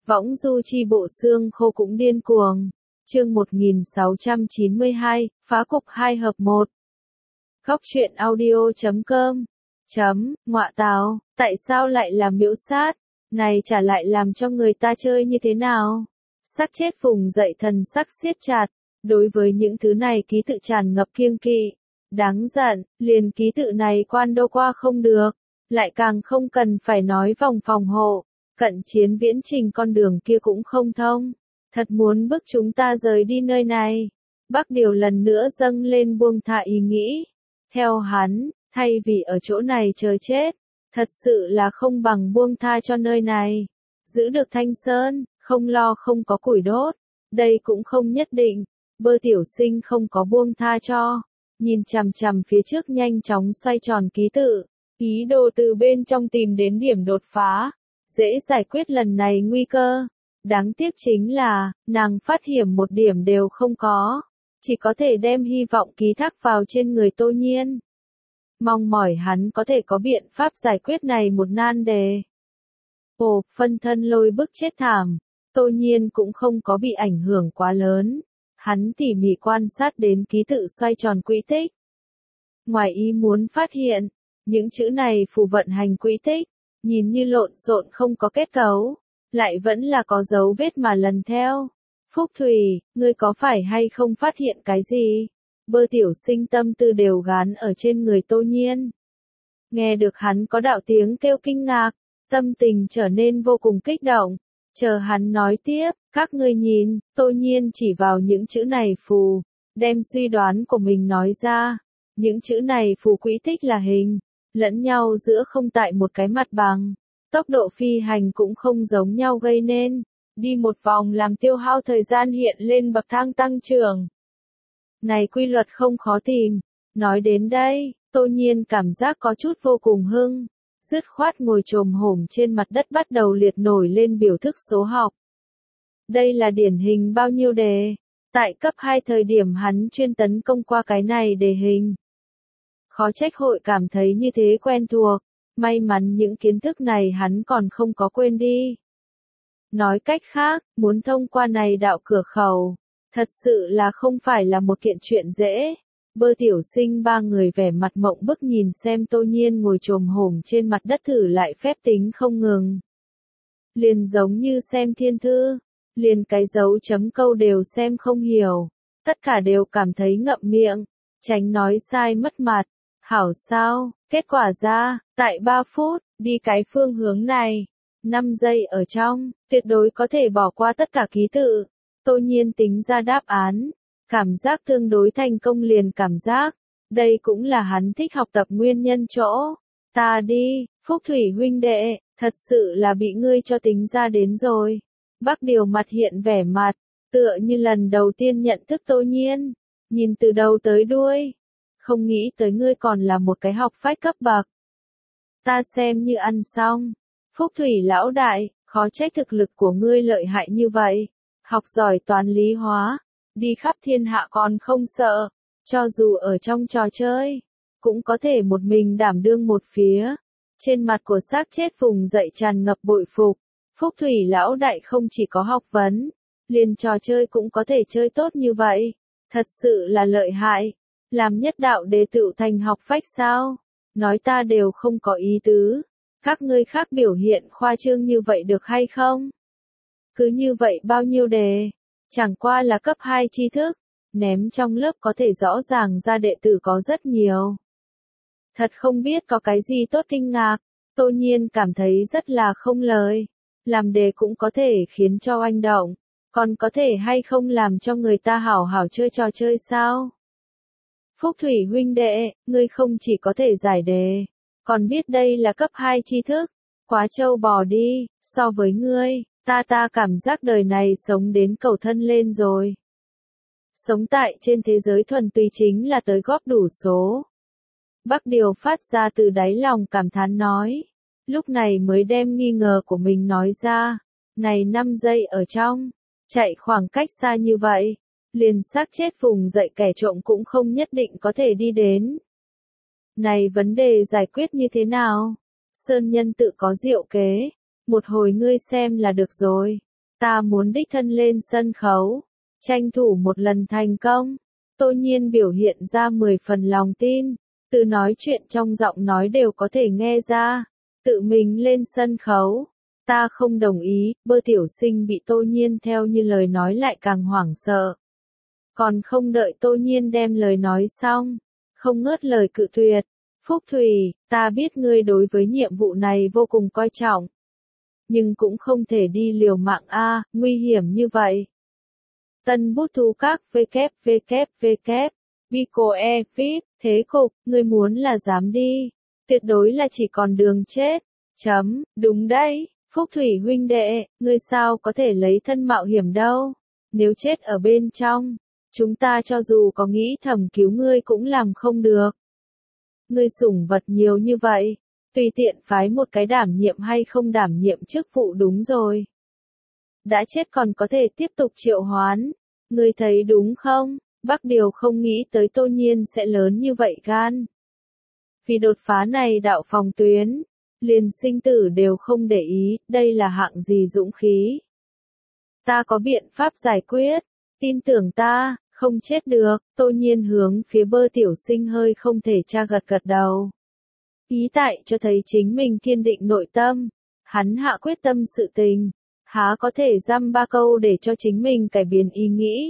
Võng du chi bộ xương khô cũng điên cuồng. Chương 1692, phá cục 2 hợp 1. Góc truyện audio.com. Ngọa tào, tại sao lại là miễu sát? Này trả lại làm cho người ta chơi như thế nào? Sắc chết vùng dậy thần sắc siết chặt. Đối với những thứ này ký tự tràn ngập kiêng kỵ. Đáng giận, liền ký tự này quan đâu qua không được. Lại càng không cần phải nói vòng phòng hộ. Cận chiến viễn trình con đường kia cũng không thông. Thật muốn bức chúng ta rời đi nơi này. Bắc Điều lần nữa dâng lên buông thả ý nghĩ. Theo hắn, thay vì ở chỗ này chờ chết, thật sự là không bằng buông tha cho nơi này. Giữ được Thanh Sơn, không lo không có củi đốt. Đây cũng không nhất định. Bơ tiểu sinh không có buông tha cho. Nhìn chằm chằm phía trước nhanh chóng xoay tròn ký tự. Ý đồ từ bên trong tìm đến điểm đột phá. Dễ giải quyết lần này nguy cơ. Đáng tiếc chính là, nàng phát hiểm một điểm đều không có. Chỉ có thể đem hy vọng ký thác vào trên người Tô Nhiên. Mong mỏi hắn có thể có biện pháp giải quyết này một nan đề. Ồ, phân thân lôi bức chết thảm. Tô Nhiên cũng không có bị ảnh hưởng quá lớn. Hắn tỉ mỉ quan sát đến ký tự xoay tròn quỹ tích. Ngoài ý muốn phát hiện, những chữ này phù vận hành quỹ tích. Nhìn như lộn xộn không có kết cấu, lại vẫn là có dấu vết mà lần theo. Phúc Thủy, ngươi có phải hay không phát hiện cái gì? Bơ tiểu sinh tâm tư đều gán ở trên người Tô Nhiên. Nghe được hắn có đạo tiếng kêu kinh ngạc, tâm tình trở nên vô cùng kích động. Chờ hắn nói tiếp, các ngươi nhìn, Tô Nhiên chỉ vào những chữ này phù, đem suy đoán của mình nói ra. Những chữ này phù quỹ tích là hình. Lẫn nhau giữa không tại một cái mặt bằng, tốc độ phi hành cũng không giống nhau gây nên, đi một vòng làm tiêu hao thời gian hiện lên bậc thang tăng trưởng. Này quy luật không khó tìm, nói đến đây, Tô Nhiên cảm giác có chút vô cùng hưng, dứt khoát ngồi chồm hổm trên mặt đất bắt đầu liệt nổi lên biểu thức số học. Đây là điển hình bao nhiêu đề, tại cấp 2 thời điểm hắn chuyên tấn công qua cái này đề hình. Khó trách hội cảm thấy như thế quen thuộc, may mắn những kiến thức này hắn còn không có quên đi. Nói cách khác, muốn thông qua này đạo cửa khẩu, thật sự là không phải là một kiện chuyện dễ. Bơ tiểu sinh ba người vẻ mặt mộng bức nhìn xem Tô Nhiên ngồi chồm hổm trên mặt đất thử lại phép tính không ngừng. Liền giống như xem thiên thư, liền cái dấu chấm câu đều xem không hiểu, tất cả đều cảm thấy ngậm miệng, tránh nói sai mất mặt. Hảo sao, kết quả ra, tại 3 phút, đi cái phương hướng này, 5 giây ở trong, tuyệt đối có thể bỏ qua tất cả ký tự. Tô Nhiên tính ra đáp án, cảm giác tương đối thành công liền cảm giác, đây cũng là hắn thích học tập nguyên nhân chỗ. Ta đi, Phúc Thủy huynh đệ, thật sự là bị ngươi cho tính ra đến rồi. Bắc Điều mặt hiện vẻ mặt, tựa như lần đầu tiên nhận thức Tô Nhiên, nhìn từ đầu tới đuôi. Không nghĩ tới ngươi còn là một cái học phách cấp bậc. Ta xem như ăn xong. Phúc Thủy lão đại, khó trách thực lực của ngươi lợi hại như vậy. Học giỏi toán lý hóa, đi khắp thiên hạ còn không sợ. Cho dù ở trong trò chơi, cũng có thể một mình đảm đương một phía. Trên mặt của xác chết vùng dậy tràn ngập bội phục. Phúc Thủy lão đại không chỉ có học vấn, liền trò chơi cũng có thể chơi tốt như vậy. Thật sự là lợi hại. Làm nhất đạo đệ tử thành học phách sao? Nói ta đều không có ý tứ. Các ngươi khác biểu hiện khoa trương như vậy được hay không? Cứ như vậy bao nhiêu đề? Chẳng qua là cấp 2 tri thức. Ném trong lớp có thể rõ ràng ra đệ tử có rất nhiều. Thật không biết có cái gì tốt kinh ngạc. Tô Nhiên cảm thấy rất là không lời. Làm đề cũng có thể khiến cho oanh động. Còn có thể hay không làm cho người ta hảo hảo chơi trò chơi sao? Phúc Thủy huynh đệ, ngươi không chỉ có thể giải đề, còn biết đây là cấp 2 tri thức. Quá trâu bò đi, so với ngươi, ta cảm giác đời này sống đến cầu thân lên rồi. Sống tại trên thế giới thuần túy chính là tới góp đủ số. Bắc Điều phát ra từ đáy lòng cảm thán nói. Lúc này mới đem nghi ngờ của mình nói ra. Này 5 giây ở trong, chạy khoảng cách xa như vậy. Liền xác chết vùng dậy kẻ trộm cũng không nhất định có thể đi đến. Này vấn đề giải quyết như thế nào? Sơn nhân tự có diệu kế. Một hồi ngươi xem là được rồi. Ta muốn đích thân lên sân khấu, tranh thủ một lần thành công. Tô Nhiên biểu hiện ra 10 phần lòng tin, từ nói chuyện trong giọng nói đều có thể nghe ra, tự mình lên sân khấu. Ta không đồng ý, Bơ tiểu sinh bị Tô Nhiên theo như lời nói lại càng hoảng sợ. Còn không đợi Tô Nhiên đem lời nói xong, không ngớt lời cự tuyệt. Phúc Thủy, ta biết ngươi đối với nhiệm vụ này vô cùng coi trọng. Nhưng cũng không thể đi liều mạng a, nguy hiểm như vậy. Tân bút thu các www, Bico e VIP, thế cục, ngươi muốn là dám đi. Tuyệt đối là chỉ còn đường chết. Đúng đấy, Phúc Thủy huynh đệ, ngươi sao có thể lấy thân mạo hiểm đâu. Nếu chết ở bên trong, chúng ta cho dù có nghĩ thầm cứu ngươi cũng làm không được. Ngươi sủng vật nhiều như vậy, tùy tiện phái một cái đảm nhiệm hay không đảm nhiệm chức vụ đúng rồi. Đã chết còn có thể tiếp tục triệu hoán, ngươi thấy đúng không? Bắc Điều không nghĩ tới Tô Nhiên sẽ lớn như vậy gan. Vì đột phá này đạo phòng tuyến, liền sinh tử đều không để ý, đây là hạng gì dũng khí. Ta có biện pháp giải quyết, tin tưởng ta, không chết được. Tô Nhiên hướng phía Bơ tiểu sinh hơi không thể tra gật gật đầu. Ý tại cho thấy chính mình kiên định nội tâm, hắn hạ quyết tâm sự tình, há có thể dăm ba câu để cho chính mình cải biến ý nghĩ.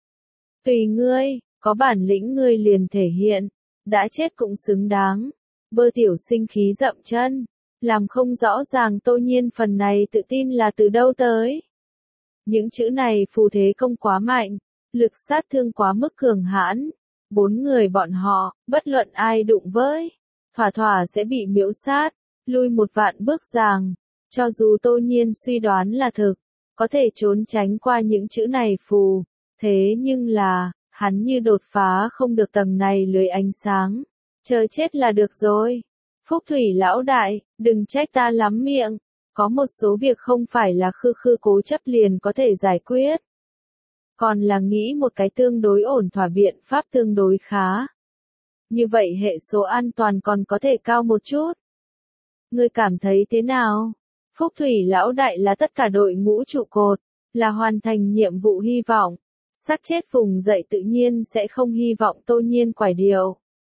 Tùy ngươi, có bản lĩnh ngươi liền thể hiện, đã chết cũng xứng đáng. Bơ tiểu sinh khí dậm chân, làm không rõ ràng Tô Nhiên phần này tự tin là từ đâu tới. Những chữ này phù thế công quá mạnh, lực sát thương quá mức cường hãn. 4 người bọn họ, bất luận ai đụng với, thỏa thỏa sẽ bị miễu sát, lui một vạn bước giàng. Cho dù Tô Nhiên suy đoán là thực, có thể trốn tránh qua những chữ này phù, thế nhưng là, hắn như đột phá không được tầng này lưới ánh sáng, chờ chết là được rồi. Phúc Thủy lão đại, đừng trách ta lắm miệng, có một số việc không phải là khư khư cố chấp liền có thể giải quyết. Còn là nghĩ một cái tương đối ổn thỏa biện pháp tương đối khá. Như vậy hệ số an toàn còn có thể cao một chút. Ngươi cảm thấy thế nào? Phúc Thủy lão đại là tất cả đội ngũ trụ cột, là hoàn thành nhiệm vụ hy vọng. Xác chết vùng dậy tự nhiên sẽ không hy vọng Tô Nhiên quải điệu.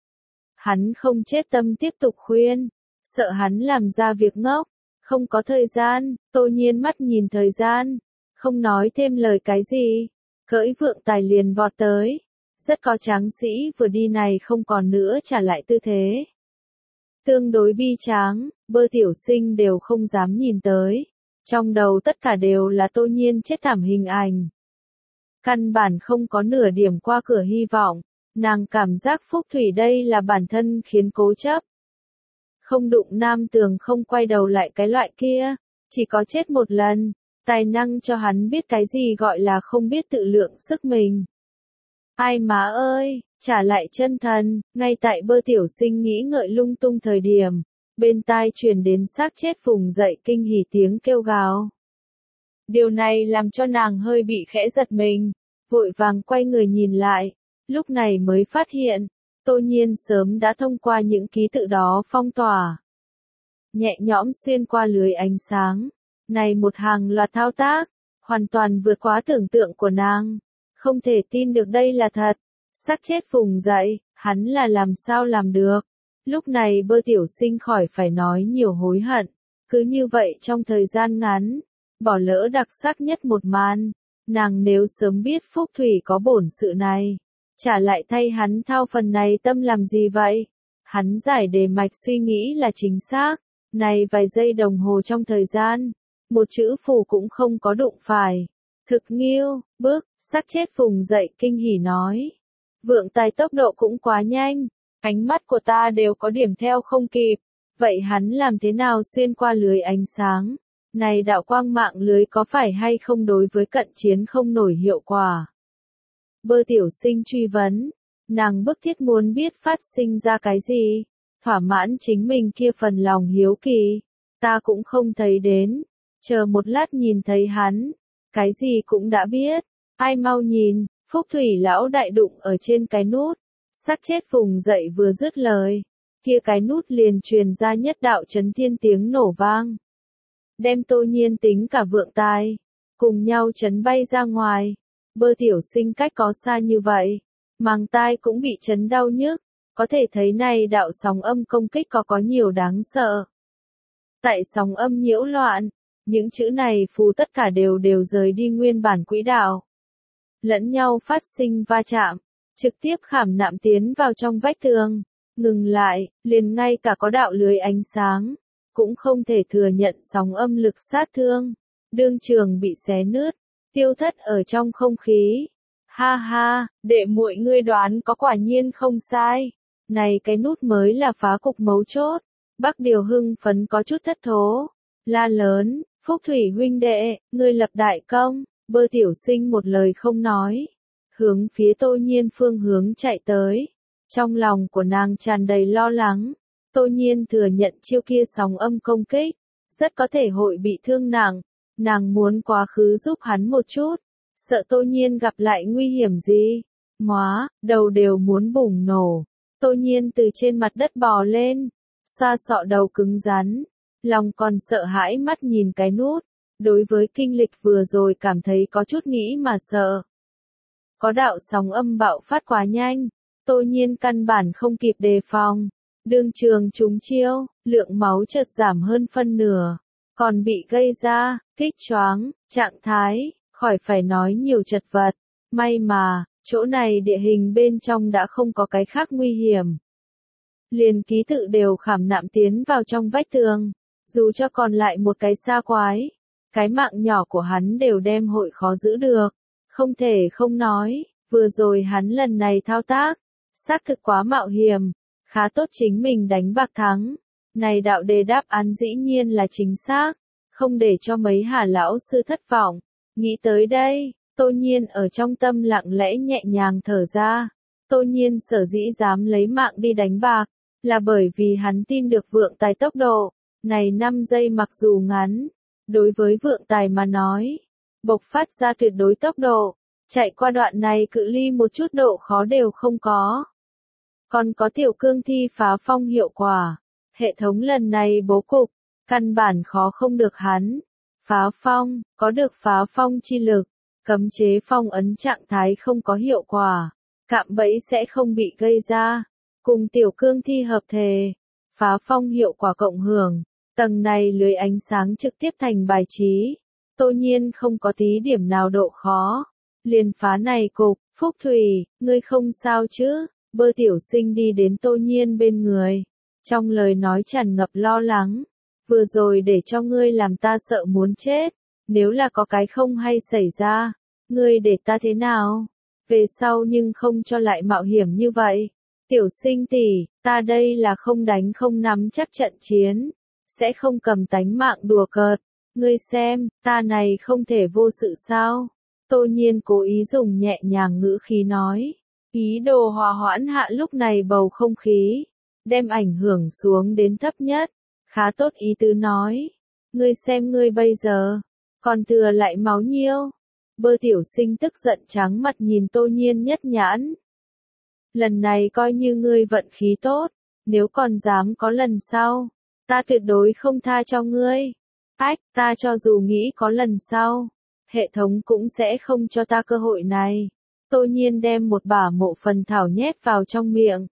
Hắn không chết tâm tiếp tục khuyên, sợ hắn làm ra việc ngốc, không có thời gian. Tô Nhiên mắt nhìn thời gian, không nói thêm lời cái gì, cưỡi vượng tài liền vọt tới. Rất có tráng sĩ vừa đi này không còn nữa trả lại tư thế. Tương đối bi tráng, Bơ tiểu sinh đều không dám nhìn tới. Trong đầu tất cả đều là Tô Nhiên chết thảm hình ảnh. Căn bản không có nửa điểm qua cửa hy vọng, nàng cảm giác Phúc Thủy đây là bản thân khiến cố chấp. Không đụng nam tường không quay đầu lại cái loại kia, chỉ có chết một lần, tài năng cho hắn biết cái gì gọi là không biết tự lượng sức mình. Ai má ơi, trả lại chân thần, ngay tại Bơ tiểu sinh nghĩ ngợi lung tung thời điểm, bên tai truyền đến xác chết vùng dậy kinh hỉ tiếng kêu gào. Điều này làm cho nàng hơi bị khẽ giật mình, vội vàng quay người nhìn lại, lúc này mới phát hiện, Tô Nhiên sớm đã thông qua những ký tự đó phong tỏa. Nhẹ nhõm xuyên qua lưới ánh sáng, này một hàng loạt thao tác, hoàn toàn vượt quá tưởng tượng của nàng. Không thể tin được đây là thật. Xác chết vùng dậy, hắn là làm sao làm được. Lúc này Bơ tiểu sinh khỏi phải nói nhiều hối hận. Cứ như vậy trong thời gian ngắn, bỏ lỡ đặc sắc nhất một màn. Nàng nếu sớm biết Phúc Thủy có bổn sự này, trả lại thay hắn thao phần này tâm làm gì vậy? Hắn giải đề mạch suy nghĩ là chính xác. Này vài giây đồng hồ trong thời gian, một chữ phù cũng không có đụng phải. Thực nghiêu, bước, xác chết vùng dậy kinh hỉ nói. Vượng tài tốc độ cũng quá nhanh, ánh mắt của ta đều có điểm theo không kịp. Vậy hắn làm thế nào xuyên qua lưới ánh sáng? Này đạo quang mạng lưới có phải hay không đối với cận chiến không nổi hiệu quả? Bơ tiểu sinh truy vấn, nàng bức thiết muốn biết phát sinh ra cái gì, thỏa mãn chính mình kia phần lòng hiếu kỳ. Ta cũng không thấy đến, chờ một lát nhìn thấy hắn. Cái gì cũng đã biết, ai mau nhìn, Phúc Thủy lão đại đụng ở trên cái nút, xác chết vùng dậy vừa dứt lời, kia cái nút liền truyền ra nhất đạo chấn thiên tiếng nổ vang. Đem Tô Nhiên tính cả vượng tài, cùng nhau chấn bay ra ngoài. Bơ tiểu sinh cách có xa như vậy, màng tai cũng bị chấn đau nhức, có thể thấy này đạo sóng âm công kích có nhiều đáng sợ. Tại sóng âm nhiễu loạn, những chữ này phù tất cả đều rời đi nguyên bản quỹ đạo. Lẫn nhau phát sinh va chạm, trực tiếp khảm nạm tiến vào trong vách tường, ngừng lại, liền ngay cả có đạo lưới ánh sáng, cũng không thể thừa nhận sóng âm lực sát thương, đương trường bị xé nứt, tiêu thất ở trong không khí. Ha ha, đệ muội ngươi đoán có quả nhiên không sai, này cái nút mới là phá cục mấu chốt. Bắc Điều hưng phấn có chút thất thố, la lớn, Phúc Thủy huynh đệ, ngươi lập đại công. Bơ tiểu sinh một lời không nói, hướng phía Tô Nhiên phương hướng chạy tới. Trong lòng của nàng tràn đầy lo lắng, Tô Nhiên thừa nhận chiêu kia sóng âm công kích, rất có thể hội bị thương nặng, nàng muốn quá khứ giúp hắn một chút, sợ Tô Nhiên gặp lại nguy hiểm gì. Móa, đầu đều muốn bùng nổ. Tô Nhiên từ trên mặt đất bò lên, xoa sọ đầu cứng rắn, lòng còn sợ hãi mắt nhìn cái nút. Đối với kinh lịch vừa rồi cảm thấy có chút nghĩ mà sợ. Có đạo sóng âm bạo phát quá nhanh, Tô Nhiên căn bản không kịp đề phòng. Đương trường trúng chiêu, lượng máu chợt giảm hơn phân nửa, còn bị gây ra, kích choáng, trạng thái, khỏi phải nói nhiều chật vật. May mà, chỗ này địa hình bên trong đã không có cái khác nguy hiểm. Liền ký tự đều khảm nạm tiến vào trong vách tường, dù cho còn lại một cái xa quái. Cái mạng nhỏ của hắn đều đem hội khó giữ được. Không thể không nói, vừa rồi hắn lần này thao tác, xác thực quá mạo hiểm, khá tốt chính mình đánh bạc thắng. Này đạo đề đáp án dĩ nhiên là chính xác, không để cho mấy Hà lão sư thất vọng. Nghĩ tới đây, Tô Nhiên ở trong tâm lặng lẽ nhẹ nhàng thở ra. Tô Nhiên sở dĩ dám lấy mạng đi đánh bạc, là bởi vì hắn tin được vượng tài tốc độ. Này 5 giây mặc dù ngắn, đối với vượng tài mà nói, bộc phát ra tuyệt đối tốc độ, chạy qua đoạn này cự ly một chút độ khó đều không có. Còn có tiểu cương thi phá phong hiệu quả, hệ thống lần này bố cục, căn bản khó không được hắn. Phá phong, có được phá phong chi lực, cấm chế phong ấn trạng thái không có hiệu quả, cạm bẫy sẽ không bị gây ra, cùng tiểu cương thi hợp thể, phá phong hiệu quả cộng hưởng. Tầng này lưới ánh sáng trực tiếp thành bài trí, Tô Nhiên không có tí điểm nào độ khó, liền phá này cục. Phúc Thủy, ngươi không sao chứ? Bơ tiểu sinh đi đến Tô Nhiên bên người, trong lời nói tràn ngập lo lắng, vừa rồi để cho ngươi làm ta sợ muốn chết, nếu là có cái không hay xảy ra, ngươi để ta thế nào? Về sau nhưng không cho lại mạo hiểm như vậy. Tiểu sinh tỷ, ta đây là không đánh không nắm chắc trận chiến. Sẽ không cầm tánh mạng đùa cợt, ngươi xem, ta này không thể vô sự sao? Tô Nhiên cố ý dùng nhẹ nhàng ngữ khí nói, ý đồ hòa hoãn hạ lúc này bầu không khí, đem ảnh hưởng xuống đến thấp nhất, khá tốt ý tứ nói, ngươi xem ngươi bây giờ, còn thừa lại máu nhiêu? Bơ tiểu sinh tức giận trắng mặt nhìn Tô Nhiên nhất nhãn. Lần này coi như ngươi vận khí tốt, nếu còn dám có lần sau, ta tuyệt đối không tha cho ngươi. Ách, ta cho dù nghĩ có lần sau, hệ thống cũng sẽ không cho ta cơ hội này. Tô Nhiên đem một bả mộ phần thảo nhét vào trong miệng,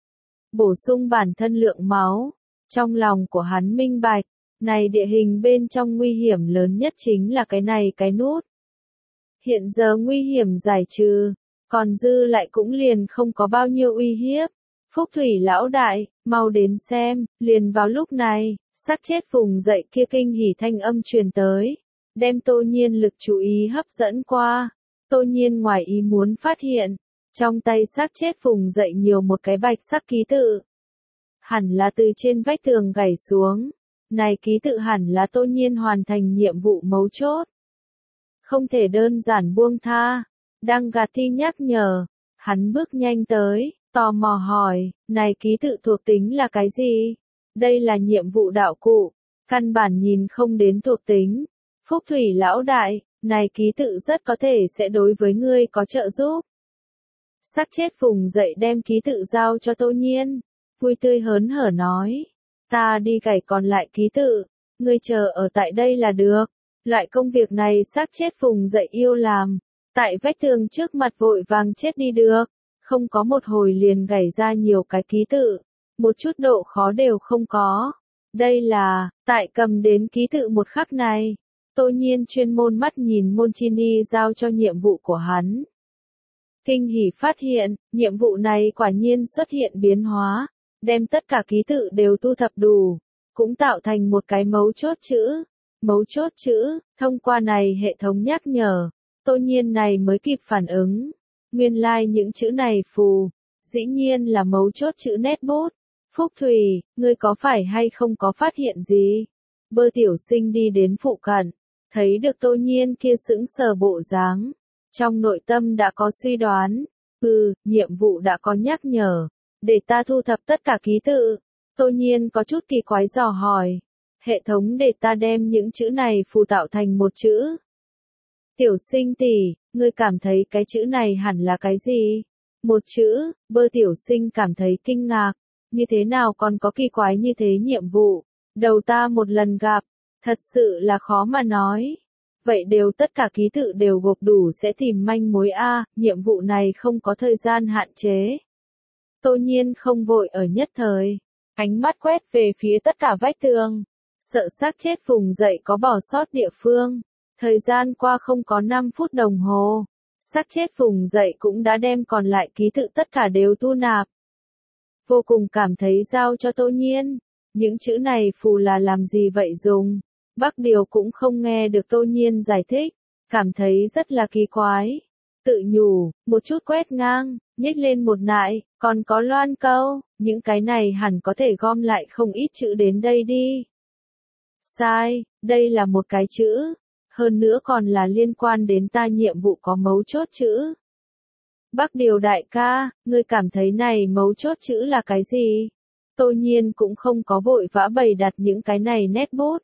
bổ sung bản thân lượng máu. Trong lòng của hắn minh bạch, này địa hình bên trong nguy hiểm lớn nhất chính là cái này cái nút. Hiện giờ nguy hiểm giải trừ, còn dư lại cũng liền không có bao nhiêu uy hiếp. Phúc Thủy lão đại, mau đến xem. Liền vào lúc này, xác chết vùng dậy kia kinh hỉ thanh âm truyền tới, đem Tô Nhiên lực chú ý hấp dẫn qua. Tô Nhiên ngoài ý muốn phát hiện, trong tay xác chết vùng dậy nhiều một cái bạch sắc ký tự. Hẳn là từ trên vách tường gảy xuống. Này ký tự hẳn là Tô Nhiên hoàn thành nhiệm vụ mấu chốt. Không thể đơn giản buông tha. Đang gạt thi nhắc nhở, hắn bước nhanh tới, tò mò hỏi, này ký tự thuộc tính là cái gì? Đây là nhiệm vụ đạo cụ, căn bản nhìn không đến thuộc tính. Phúc Thủy lão đại, này ký tự rất có thể sẽ đối với ngươi có trợ giúp. Xác chết vùng dậy đem ký tự giao cho Tô Nhiên, vui tươi hớn hở nói, ta đi gảy còn lại ký tự, ngươi chờ ở tại đây là được. Loại công việc này xác chết vùng dậy yêu làm. Tại vách tường trước mặt vội vàng chết đi được. Không có một hồi liền gảy ra nhiều cái ký tự. Một chút độ khó đều không có. Đây là, tại cầm đến ký tự một khắc này. Tô Nhiên chuyên môn mắt nhìn Monchini giao cho nhiệm vụ của hắn. Kinh hỉ phát hiện, nhiệm vụ này quả nhiên xuất hiện biến hóa. Đem tất cả ký tự đều thu thập đủ. Cũng tạo thành một cái mấu chốt chữ. Mấu chốt chữ, thông qua này hệ thống nhắc nhở. Tô Nhiên này mới kịp phản ứng. Nguyên lai những chữ này phù. Dĩ nhiên là mấu chốt chữ nét bút. Phúc Thủy, ngươi có phải hay không có phát hiện gì? Bơ tiểu sinh đi đến phụ cận. Thấy được Tô Nhiên kia sững sờ bộ dáng. Trong nội tâm đã có suy đoán. Nhiệm vụ đã có nhắc nhở. Để ta thu thập tất cả ký tự. Tô Nhiên có chút kỳ quái dò hỏi. Hệ thống để ta đem những chữ này phù tạo thành một chữ. Tiểu sinh tỷ, ngươi cảm thấy cái chữ này hẳn là cái gì? Một chữ, Bơ tiểu sinh cảm thấy kinh ngạc. Như thế nào còn có kỳ quái như thế nhiệm vụ? Đầu ta một lần gặp, thật sự là khó mà nói. Vậy đều tất cả ký tự đều gộp đủ sẽ tìm manh mối A, nhiệm vụ này không có thời gian hạn chế. Tô Nhiên không vội ở nhất thời, ánh mắt quét về phía tất cả vách tường, sợ xác chết vùng dậy có bỏ sót địa phương. Thời gian qua không có 5 phút đồng hồ, xác chết vùng dậy cũng đã đem còn lại ký tự tất cả đều thu nạp. Vô cùng cảm thấy giao cho Tô Nhiên, những chữ này phù là làm gì vậy dùng? Bắc Điều cũng không nghe được Tô Nhiên giải thích, cảm thấy rất là kỳ quái. Tự nhủ, một chút quét ngang, nhếch lên một nại, còn có loan câu, những cái này hẳn có thể gom lại không ít chữ đến đây đi. Sai, đây là một cái chữ, hơn nữa còn là liên quan đến ta nhiệm vụ có mấu chốt chữ. Bắc Điều đại ca, ngươi cảm thấy này mấu chốt chữ là cái gì? Tô Nhiên cũng không có vội vã bày đặt những cái này nét bút.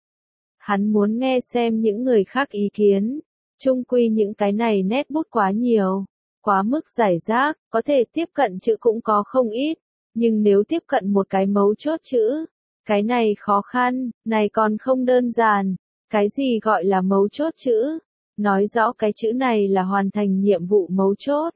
Hắn muốn nghe xem những người khác ý kiến. Chung quy những cái này nét bút quá nhiều, quá mức giải rác, có thể tiếp cận chữ cũng có không ít. Nhưng nếu tiếp cận một cái mấu chốt chữ, cái này khó khăn, này còn không đơn giản. Cái gì gọi là mấu chốt chữ? Nói rõ cái chữ này là hoàn thành nhiệm vụ mấu chốt.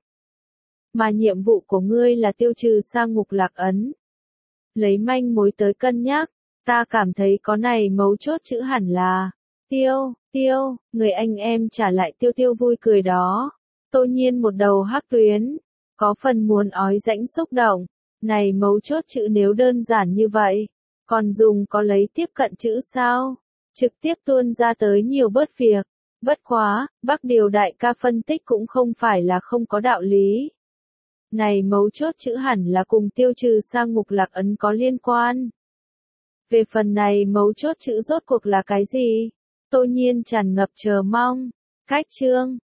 Mà nhiệm vụ của ngươi là tiêu trừ sang ngục lạc ấn. Lấy manh mối tới cân nhắc, ta cảm thấy có này mấu chốt chữ hẳn là Tiêu, người anh em trả lại Tiêu vui cười đó. Tô Nhiên một đầu hắc tuyến, có phần muốn ói rãnh xúc động. Này mấu chốt chữ nếu đơn giản như vậy, còn dùng có lấy tiếp cận chữ sao? Trực tiếp tuôn ra tới nhiều bớt việc. Bất quá, Bắc Điều đại ca phân tích cũng không phải là không có đạo lý. Này mấu chốt chữ hẳn là cùng tiêu trừ sang ngục lạc ấn có liên quan. Về phần này mấu chốt chữ rốt cuộc là cái gì? Tô Nhiên tràn ngập chờ mong. Cách chương